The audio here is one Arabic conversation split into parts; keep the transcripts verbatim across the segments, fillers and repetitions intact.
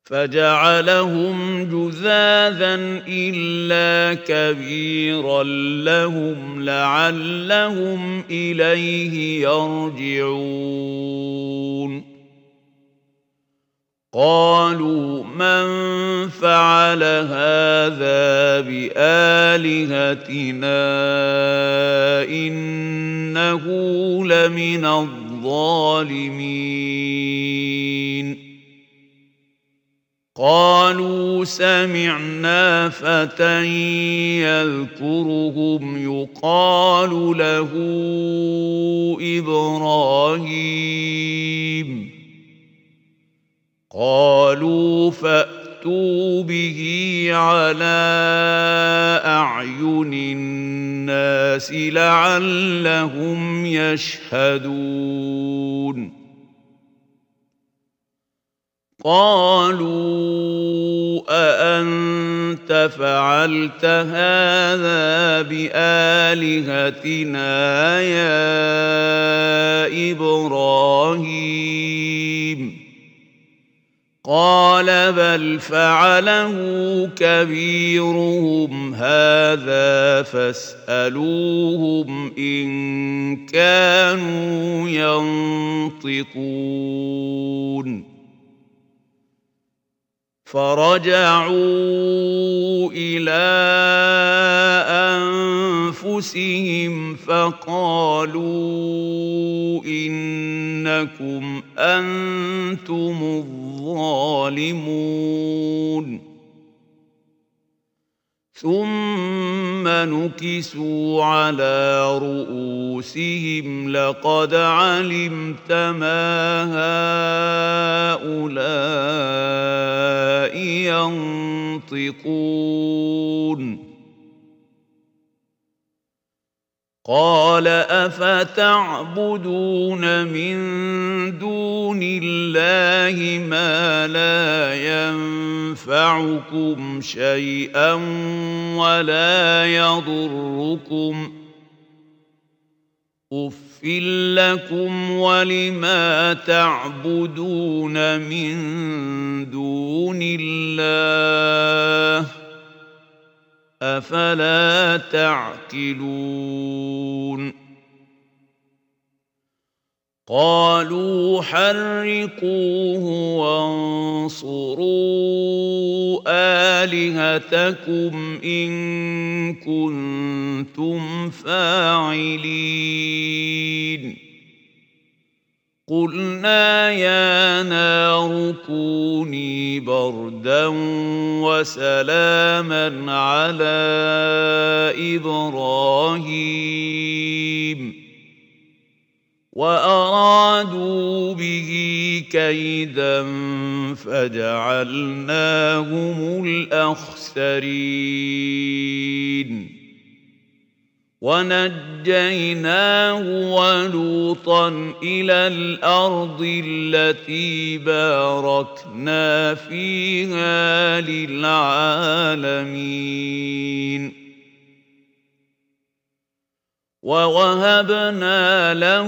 فجعلهم جذاذا إلا كبيرا لهم لعلهم إليه يرجعون قالوا من فعل هذا بآلهتنا إنه لمن الظالمين قالوا سمعنا فتى يذكرهم يقال له إبراهيم قالوا فأتوا به على أعين الناس لعلهم يشهدون قالوا أأنت فعلت هذا بآلهتنا يا إبراهيم قال بل فعله كبيرهم هذا فاسألوهم إن كانوا ينطقون فرجعوا إلى أنفسهم فقالوا إنكم أنتم الظالمون ثم نكسوا على رؤوسهم لقد علمت ما هؤلاء ينطقون قال أفتعبدون من دون الله ما لا ينفعكم شيئا ولا يضركم أف لكم ولما تعبدون من دون الله أفلا تعقلون قالوا حرقوه وانصروا آلهتكم إن كنتم فاعلين قلنا يا نار كوني بردا وسلاما على إبراهيم وأرادوا به كيدا فجعلناهم الأخسرين ونجيناه ولوطا إلى الأرض التي باركنا فيها للعالمين ووهبنا له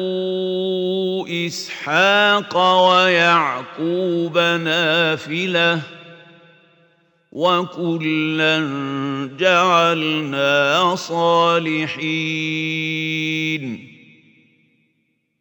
إسحاق ويعقوب نافلة وكلا جعلنا صالحين